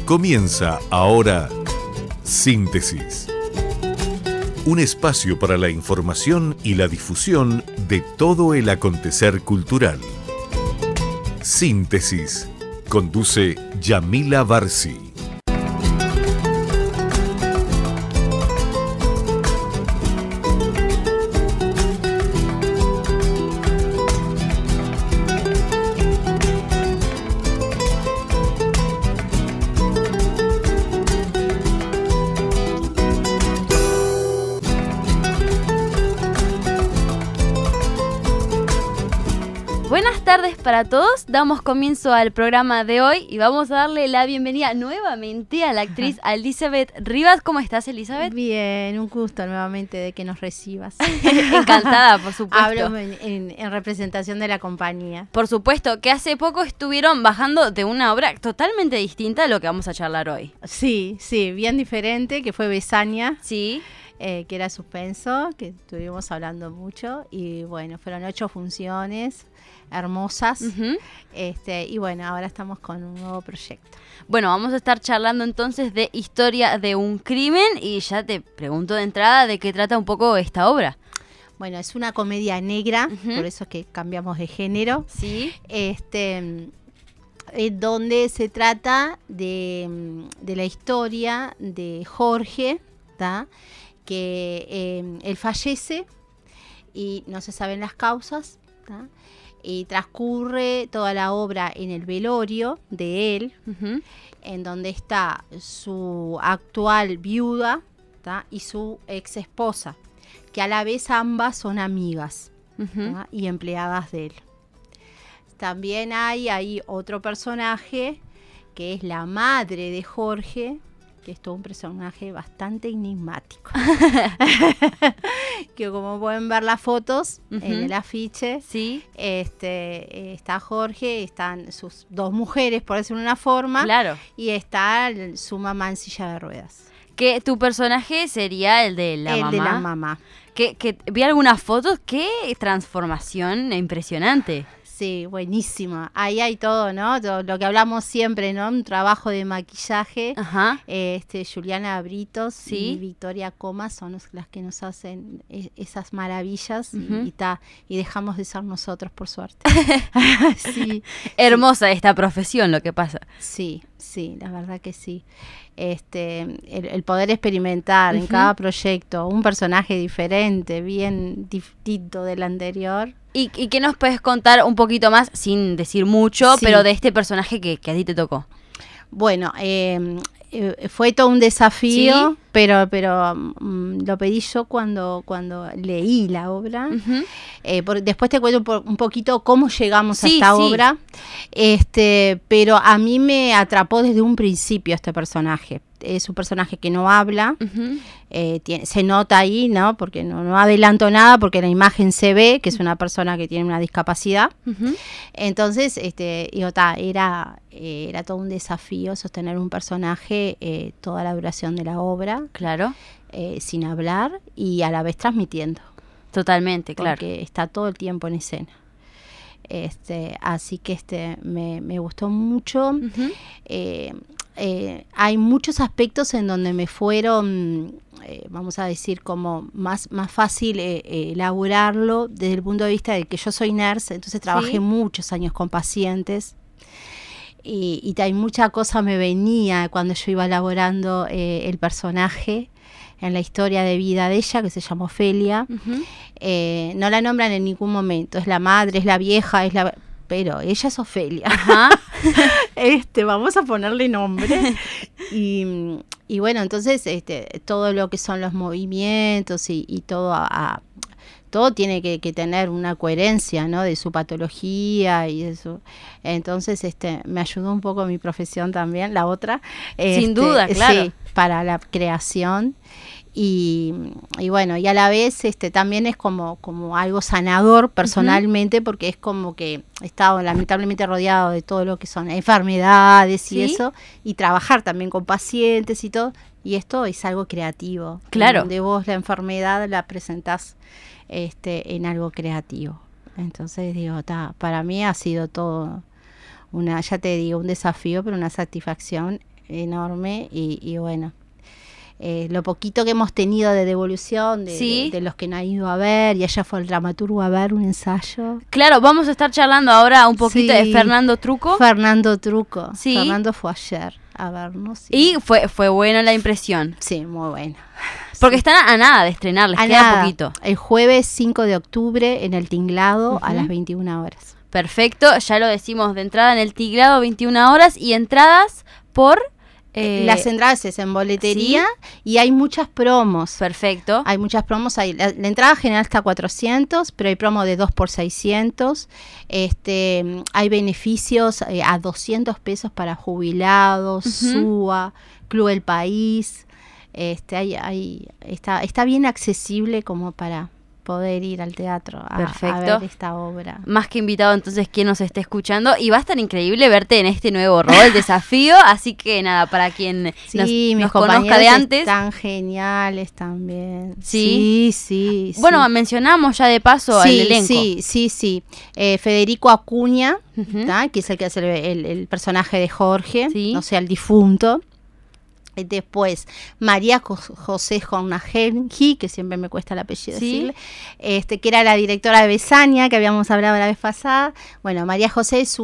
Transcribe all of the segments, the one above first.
Comienza ahora Síntesis. Un espacio para la información y la difusión de todo el acontecer cultural. Síntesis. Conduce Yamila Barsi. Buenas tardes para todos, damos comienzo al programa de hoy y vamos a darle la bienvenida nuevamente a la actriz Elizabeth Rivas. ¿Cómo estás, Elizabeth? Bien, un gusto nuevamente de que nos recibas. Encantada, por supuesto. Hablo en representación de la compañía. Por supuesto, que hace poco estuvieron bajando de una obra totalmente distinta a lo que vamos a charlar hoy. Sí, bien diferente, que fue Besania. Sí. Que era suspenso, que estuvimos hablando mucho. Y bueno, fueron 8 funciones hermosas. Uh-huh. Y bueno, ahora estamos con un nuevo proyecto. Bueno, vamos a estar charlando entonces de Historia de un crimen y ya te pregunto de entrada de qué trata un poco esta obra. Bueno, es una comedia negra, Uh-huh. por eso es que cambiamos de género. Sí. Donde se trata de la historia de Jorge, ¿tá? Que él fallece y no se saben las causas, ¿tá? Y transcurre toda la obra en el velorio de él, Uh-huh. en donde está su actual viuda, ¿tá? Y su ex esposa, que a la vez ambas son amigas, Uh-huh. ¿tá? Y empleadas de él. También hay otro personaje que es la madre de Jorge, que es todo un personaje bastante enigmático. Que como pueden ver las fotos, Uh-huh. en el afiche, Sí. está Jorge, están sus 2 mujeres, por decirlo de una forma, Claro. y está su mamá en silla de ruedas. Que tu personaje sería el de la mamá. De la mamá. Que vi algunas fotos, qué transformación impresionante. Sí, buenísima. Ahí hay todo, ¿no? Todo lo que hablamos siempre, ¿no? Un trabajo de maquillaje. Ajá. Juliana Britos Sí. y Victoria Comas son las que nos hacen esas maravillas. Uh-huh. y dejamos de ser nosotros, por suerte. Sí, Hermosa esta profesión, lo que pasa. sí, la verdad que sí. El poder experimentar en Uh-huh. cada proyecto un personaje diferente, bien distinto del anterior. ¿Y qué nos puedes contar un poquito más, sin decir mucho, Sí. pero de este personaje que a ti te tocó? Bueno, fue todo un desafío, ¿Sí? pero lo pedí yo cuando leí la obra. Uh-huh. Después te cuento un poquito cómo llegamos a Sí, esta sí. obra. Pero a mí me atrapó desde un principio este personaje. Es un personaje que no habla. Uh-huh. Se nota ahí, ¿no? Porque no adelanto nada, porque en la imagen se ve que es una persona que tiene una discapacidad. Uh-huh. Entonces, era todo un desafío sostener un personaje toda la duración de la obra, Claro, sin hablar y a la vez transmitiendo, totalmente, claro. porque está todo el tiempo en escena. Así que me gustó mucho. Uh-huh. Hay muchos aspectos en donde me fueron, vamos a decir, como más fácil elaborarlo desde el punto de vista de que yo soy nurse, entonces trabajé Sí. muchos años con pacientes y hay mucha cosa me venía cuando yo iba elaborando el personaje en la historia de vida de ella, que se llama Ofelia. Uh-huh. No la nombran en ningún momento, es la madre, es la vieja, pero ella es Ofelia. Ajá. Vamos a ponerle nombre. Y bueno, entonces todo lo que son los movimientos y todo todo tiene que tener una coherencia, ¿no? De su patología y eso. Entonces me ayudó un poco mi profesión también, la otra. Sin duda, claro. Sí, para la creación. Y bueno, y a la vez también es como algo sanador personalmente, uh-huh. Porque es como que he estado lamentablemente rodeado de todo lo que son enfermedades, ¿sí? Y eso, y trabajar también con pacientes y todo, y esto es algo creativo, claro, donde vos la enfermedad la presentás en algo creativo. Entonces digo, para mí ha sido todo ya te digo, un desafío, pero una satisfacción enorme y bueno. Lo poquito que hemos tenido de devolución de los que no han ido a ver, y ella fue el dramaturgo a ver un ensayo. Claro, vamos a estar charlando ahora un poquito de Fernando Trucco. Fernando Trucco. Sí. Fernando fue ayer a vernos. Y fue buena la impresión. Sí, muy buena. Porque están a nada de estrenar, les queda poquito. El jueves 5 de octubre en el Tinglado a las 21 horas. Perfecto, ya lo decimos de entrada en el Tinglado, 21 horas, y entradas por... las entradas es en boletería, ¿sí? Y hay muchas promos. Perfecto. Hay muchas promos. La entrada general está a 400, pero hay promo de 2 por 600. Hay beneficios a 200 pesos para jubilados, SUA, Club El País. Está bien accesible como para poder ir al teatro a ver esta obra. Más que invitado entonces quien nos esté escuchando, y va a estar increíble verte en este nuevo rol, desafío, así que nada, para quien nos conozca de antes. Están geniales también. Sí. Bueno, mencionamos ya de paso al elenco. Sí. Federico Acuña, que es el que hace el personaje de Jorge, o sea, el difunto. Después, María José Jornagenji, que siempre me cuesta el apellido decirle, que era la directora de Besania, que habíamos hablado la vez pasada. Bueno, María José es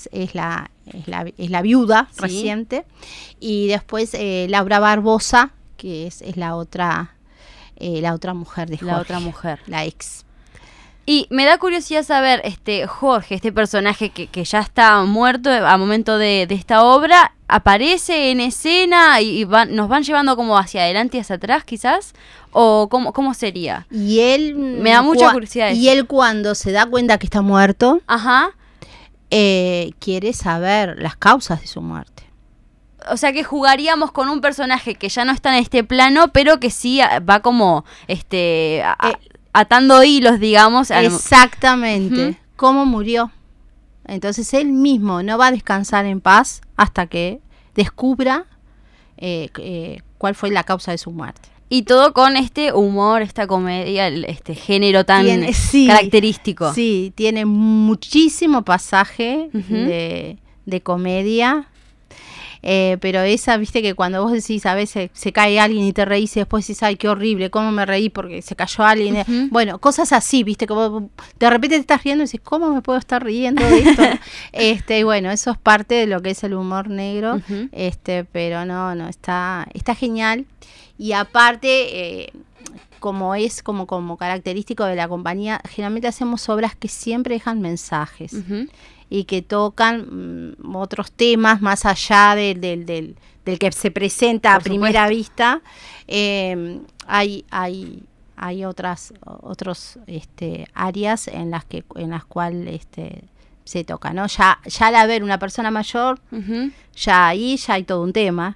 la viuda reciente. Y después Laura Barbosa, que es la otra mujer de Jorge. La otra mujer. La ex. Y me da curiosidad saber, Jorge, este personaje que ya está muerto a momento de esta obra, ¿aparece en escena y nos van llevando como hacia adelante y hacia atrás quizás? ¿O cómo sería? Y él... Me da mucha curiosidad. Y él cuando se da cuenta que está muerto, ajá, quiere saber las causas de su muerte. O sea que jugaríamos con un personaje que ya no está en este plano, pero que sí va como atando hilos, digamos. Exactamente. ¿Cómo murió? Entonces él mismo no va a descansar en paz hasta que descubra cuál fue la causa de su muerte. Y todo con este humor, esta comedia, este género tan característico. Sí, tiene muchísimo pasaje de comedia. Pero esa, viste que cuando vos decís a veces se cae alguien y te reís y después decís, ay, qué horrible, cómo me reí porque se cayó alguien. Bueno, cosas así, viste, que vos de repente te estás riendo y decís, ¿cómo me puedo estar riendo de esto? Y bueno, eso es parte de lo que es el humor negro, pero no, está genial. Y aparte, como es como característico de la compañía, generalmente hacemos obras que siempre dejan mensajes. Y que tocan otros temas más allá del que se presenta a primera vista. Hay otros áreas en las cuales se toca, ¿no? Ya al haber una persona mayor, ya hay todo un tema,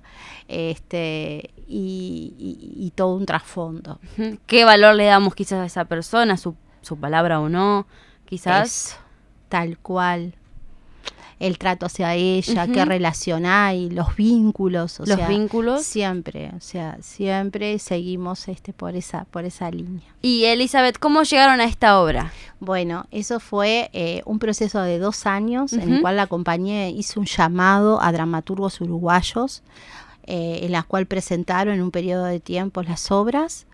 y todo un trasfondo. ¿Qué valor le damos quizás a esa persona, su palabra o no? Quizás tal cual. El trato hacia ella, qué relación hay, los vínculos, vínculos siempre seguimos por esa línea. Y Elizabeth, ¿cómo llegaron a esta obra? Bueno, eso fue un proceso de 2 años en el cual la compañía hizo un llamado a dramaturgos uruguayos, en la cual presentaron en un periodo de tiempo las obras,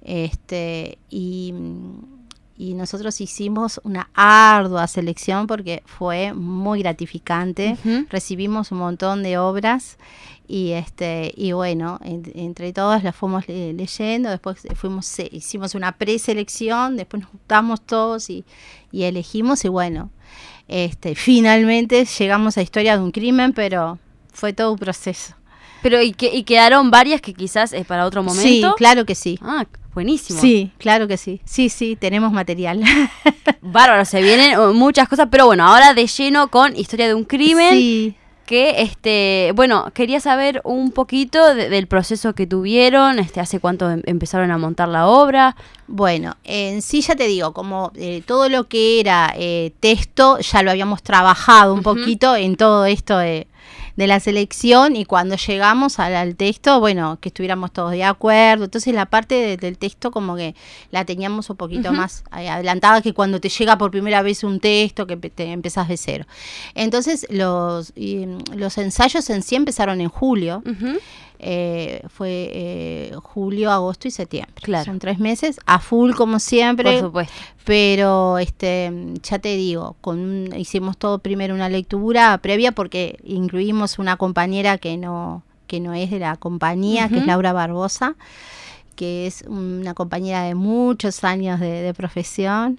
y nosotros hicimos una ardua selección porque fue muy gratificante. Recibimos un montón de obras y bueno, entre todas las fuimos leyendo. Después hicimos una preselección, después nos juntamos todos y elegimos, y bueno, finalmente llegamos a Historia de un crimen, pero fue todo un proceso. Pero y quedaron varias que quizás es para otro momento. Sí, claro que sí. Ah, buenísimo. Sí, claro que sí. Sí, tenemos material. Bárbaro, se vienen muchas cosas, pero bueno, ahora de lleno con Historia de un crimen. Sí. Que, bueno, quería saber un poquito del proceso que tuvieron, hace cuánto empezaron a montar la obra. Bueno, en sí ya te digo, como todo lo que era texto, ya lo habíamos trabajado un poquito en todo esto de la selección, y cuando llegamos al texto, bueno, que estuviéramos todos de acuerdo. Entonces la parte del texto como que la teníamos un poquito más adelantada que cuando te llega por primera vez un texto que te empezás de cero. Entonces los ensayos en sí empezaron en julio. Fue julio, agosto y septiembre. Claro. Son 3 meses, a full como siempre. Por supuesto. Pero ya te digo, hicimos todo primero una lectura previa, porque incluimos una compañera que no es de la compañía, que es Laura Barbosa, que es una compañera de muchos años de profesión.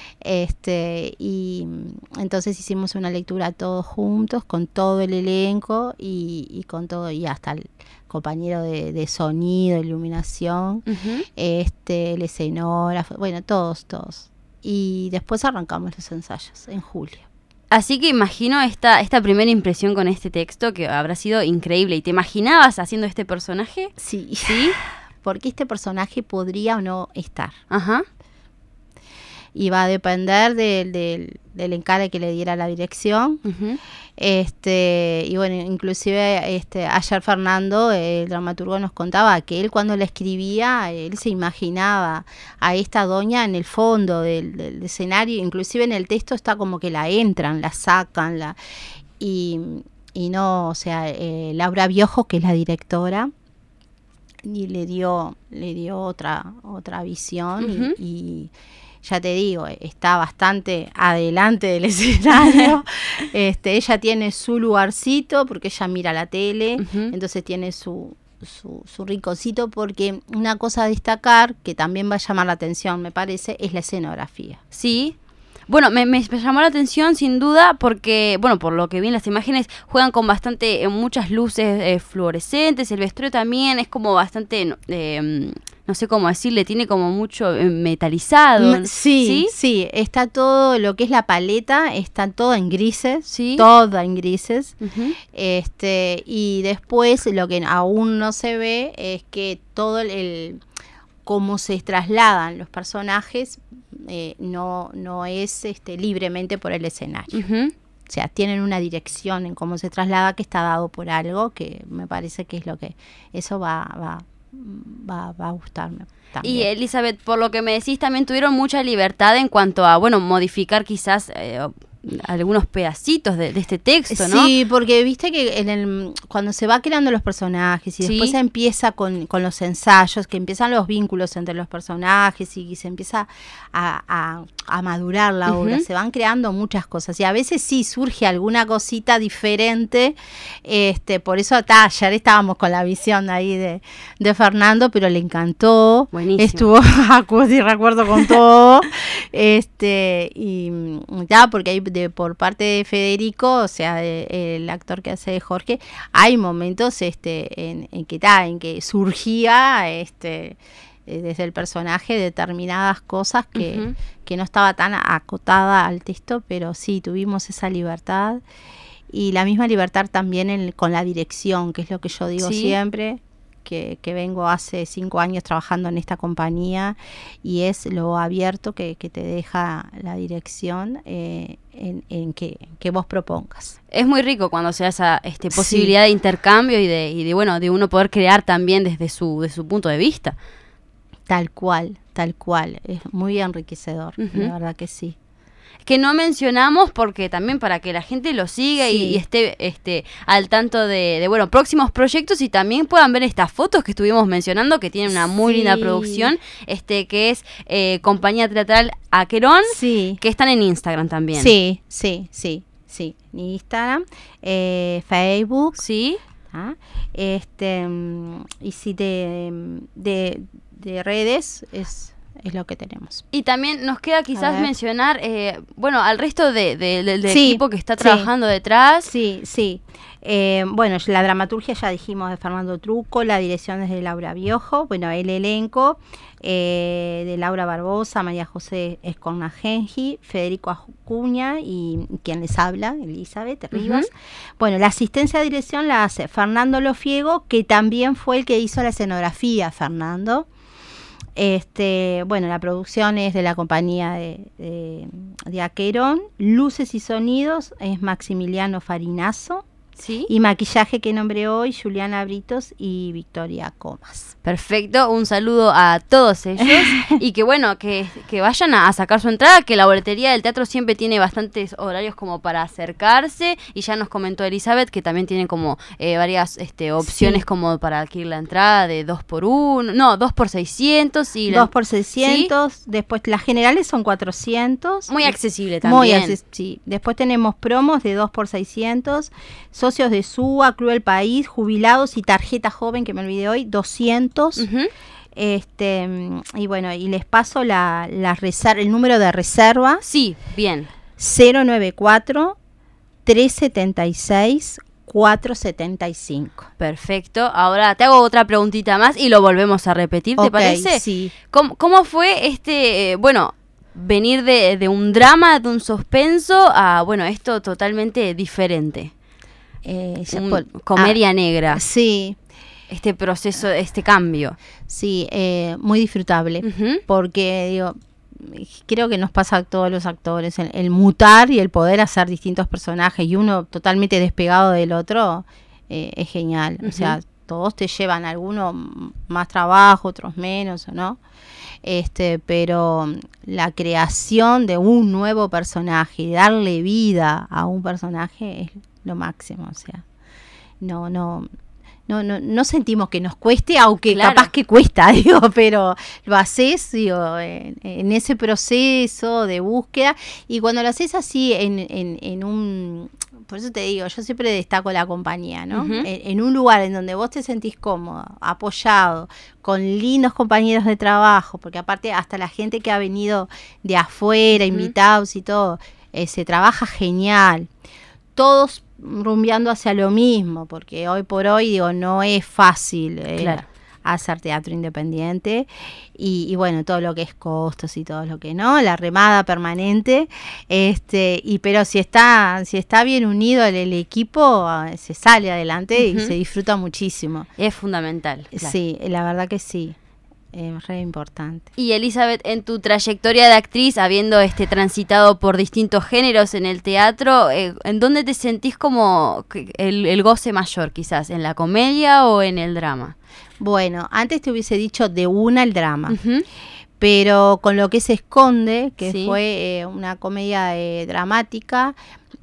Y entonces hicimos una lectura todos juntos, con todo el elenco y con todo, y hasta el compañero de sonido, iluminación, el escenógrafo, bueno, todos. Y después arrancamos los ensayos en julio. Así que imagino esta primera impresión con este texto que habrá sido increíble. ¿Y te imaginabas haciendo este personaje? Sí. ¿Sí? Porque este personaje podría o no estar. Ajá. Y va a depender del encargue que le diera la dirección. Y bueno, inclusive ayer Fernando, el dramaturgo, nos contaba que él, cuando le escribía, él se imaginaba a esta doña en el fondo del escenario. Inclusive en el texto está como que la entran, la sacan, y no, o sea, Laura Biojo, que es la directora, y le dio otra visión. Y ya te digo, está bastante adelante del escenario. Ella tiene su lugarcito porque ella mira la tele, entonces tiene su rinconcito, porque una cosa a destacar que también va a llamar la atención, me parece, es la escenografía. Sí. Bueno, me llamó la atención sin duda porque, bueno, por lo que vi en las imágenes, juegan con muchas luces fluorescentes. El vestuario también es como bastante, no sé cómo decirle, tiene como mucho metalizado. Sí, está todo, lo que es la paleta, está todo en grises, ¿sí? Toda en grises. Y después lo que aún no se ve es que todo cómo se trasladan los personajes no es libremente por el escenario. O sea, tienen una dirección en cómo se traslada que está dado por algo, que me parece que es lo que eso va a gustarme también. Y Elizabeth, por lo que me decís, también tuvieron mucha libertad en cuanto a, bueno, modificar quizás algunos pedacitos de este texto, ¿no? Sí, porque viste que cuando se va creando los personajes y después se empieza con los ensayos, que empiezan los vínculos entre los personajes y se empieza a madurar la obra, se van creando muchas cosas y a veces sí surge alguna cosita diferente, por eso ayer estábamos con la visión ahí de Fernando, pero le encantó. Buenísimo. Estuvo y recuerdo con todo, y ya, porque hay por parte de Federico, o sea, el actor que hace de Jorge, hay momentos en que surgía desde el personaje determinadas cosas que no estaba tan acotada al texto, pero sí tuvimos esa libertad, y la misma libertad también con la dirección, que es lo que yo digo siempre, que vengo hace 5 años trabajando en esta compañía, y es lo abierto que te deja la dirección en que vos propongas. Es muy rico cuando se da esa posibilidad de intercambio y de uno poder crear también desde su punto de vista. Tal cual, es muy enriquecedor, la verdad que sí. Que no mencionamos porque también para que la gente lo siga y esté al tanto de próximos proyectos, y también puedan ver estas fotos que estuvimos mencionando, que tienen una muy linda producción, que es Compañía Teatral Aquerón, que están en Instagram también. Sí, en Instagram, Facebook, y si de redes es lo que tenemos. Y también nos queda quizás mencionar, al resto del equipo que está trabajando detrás. La dramaturgia ya dijimos de Fernando Truco, la dirección es de Laura Biojo, el elenco de Laura Barbosa, María José Escornagengi, Federico Acuña y quien les habla, Elizabeth Rivas. La asistencia de dirección la hace Fernando Lofiego, que también fue el que hizo la escenografía, Fernando. La producción es de la compañía de Aquerón. Luces y sonidos es Maximiliano Farinazo. Sí. Y maquillaje que nombré hoy, Juliana Britos y Victoria Comas. Perfecto, un saludo a todos ellos y que bueno, que vayan a sacar su entrada, que la boletería del teatro siempre tiene bastantes horarios como para acercarse y ya nos comentó Elizabeth que también tienen como varias opciones Sí. como para adquirir la entrada de 2x1, no, 2x600 y 2x600, ¿sí? Después las generales son 400. Muy accesible también. Sí. Después tenemos promos de 2x600, socios de SUA, Club del País, jubilados y tarjeta joven, que me olvidé hoy, 200. Ujú. Y bueno, y les paso el número de reserva. Sí, bien. 094 376 475. Perfecto. Ahora te hago otra preguntita más y lo volvemos a repetir, ¿te parece? Sí. ¿Cómo fue venir de un drama, de un suspenso a, esto totalmente diferente? Comedia negra. Sí. Este proceso, este cambio. Sí, muy disfrutable. Uh-huh. Porque, creo que nos pasa a todos los actores, el mutar y el poder hacer distintos personajes y uno totalmente despegado del otro, es genial. Uh-huh. O sea, todos te llevan, algunos más trabajo, otros menos, ¿no? Pero la creación de un nuevo personaje, darle vida a un personaje es lo máximo. O sea, no sentimos que nos cueste, aunque claro, capaz que cuesta, pero lo haces, en ese proceso de búsqueda, y cuando lo haces así en un, por eso te digo, yo siempre destaco la compañía, ¿no? Uh-huh. En un lugar en donde vos te sentís cómodo, apoyado, con lindos compañeros de trabajo, porque aparte hasta la gente que ha venido de afuera, uh-huh, invitados y todo, se trabaja genial, todos rumbeando hacia lo mismo, porque hoy por hoy, no es fácil claro, hacer teatro independiente y bueno, todo lo que es costos y todo lo que no, la remada permanente, pero si está bien unido el equipo, se sale adelante, uh-huh, y se disfruta muchísimo. Es fundamental. Claro. Sí, la verdad que sí. Es re importante. Y Elizabeth, en tu trayectoria de actriz, habiendo transitado por distintos géneros en el teatro, ¿en dónde te sentís como el goce mayor, quizás? ¿En la comedia o en el drama? Bueno, antes te hubiese dicho de una el drama, uh-huh, pero con lo que se esconde, que sí, fue una comedia dramática,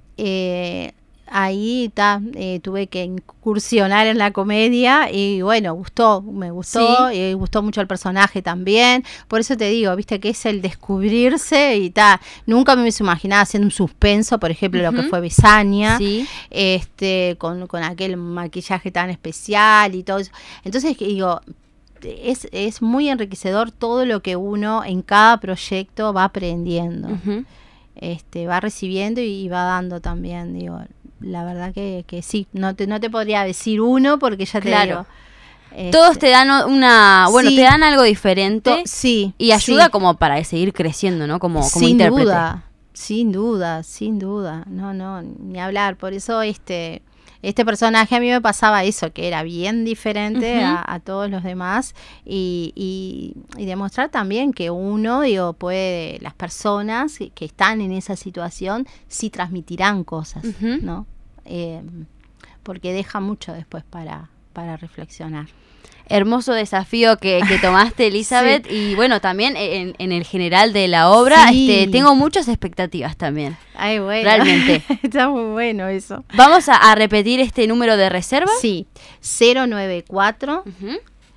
ahí tuve que incursionar en la comedia y bueno, me gustó, sí, y gustó mucho el personaje también, por eso te digo, viste que es el descubrirse y nunca me hubiese imaginado haciendo un suspenso, por ejemplo, uh-huh, lo que fue Besania, sí, con aquel maquillaje tan especial y todo eso. Entonces digo, es muy enriquecedor todo lo que uno en cada proyecto va aprendiendo, uh-huh, va recibiendo y va dando también, digo. La verdad que sí, no te podría decir uno porque ya te claro, digo. Todos te dan sí, te dan algo diferente, sí, y ayuda, sí, como para seguir creciendo, ¿no? Como intérprete. Sin duda. No, ni hablar. Por eso este personaje a mí me pasaba eso, que era bien diferente, uh-huh, a todos los demás, y demostrar también que uno, puede, las personas que están en esa situación sí transmitirán cosas, uh-huh, ¿no? Porque deja mucho después para reflexionar. Hermoso desafío que tomaste, Elizabeth, sí, y bueno, también en el general de la obra, sí, tengo muchas expectativas también. Ay, bueno. Realmente. Está muy bueno eso. ¿Vamos a repetir este número de reserva? Sí, 094 uh-huh,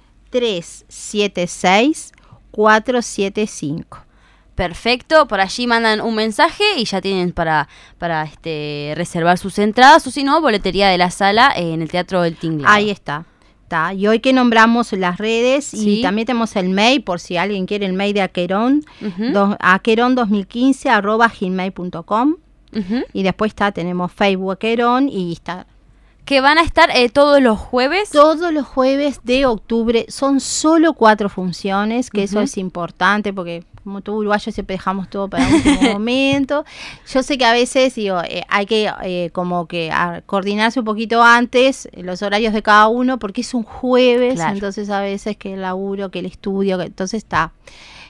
376 475. Perfecto, por allí mandan un mensaje y ya tienen para reservar sus entradas, o si no, boletería de la sala en el Teatro del Tinglado. Ahí está. Y hoy que nombramos las redes, sí, y también tenemos el mail, por si alguien quiere el mail de Aquerón, uh-huh, aqueron2015@gmail.com, uh-huh, y después tenemos Facebook Aquerón y Instagram. Que van a estar todos los jueves. Todos los jueves de octubre, son solo 4 funciones, que uh-huh, eso es importante porque como todo uruguayo siempre dejamos todo para el último momento. Yo sé que a veces hay que como que coordinarse un poquito antes, los horarios de cada uno, porque es un jueves, claro, entonces a veces que el laburo, que el estudio, entonces a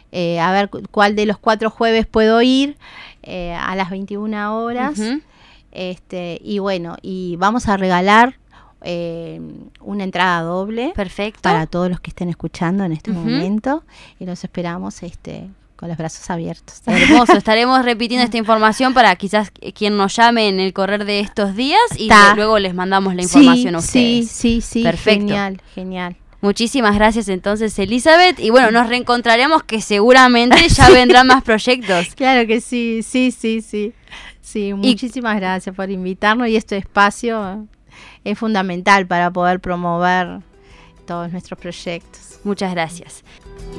ver cuál de los 4 jueves puedo ir a las 21 horas. Uh-huh. Y bueno, y vamos a regalar una entrada doble. Perfecto. Para todos los que estén escuchando en este Ujú. momento, y los esperamos con los brazos abiertos. Hermoso, estaremos repitiendo esta información para quizás quien nos llame en el correr de estos días y Está. luego les mandamos la información a ustedes. Sí, Perfecto. Genial. Muchísimas gracias entonces, Elizabeth, y bueno, nos reencontraremos que seguramente ya vendrán más proyectos. Claro que sí. Sí, muchísimas gracias por invitarnos, y este espacio es fundamental para poder promover todos nuestros proyectos. Muchas gracias.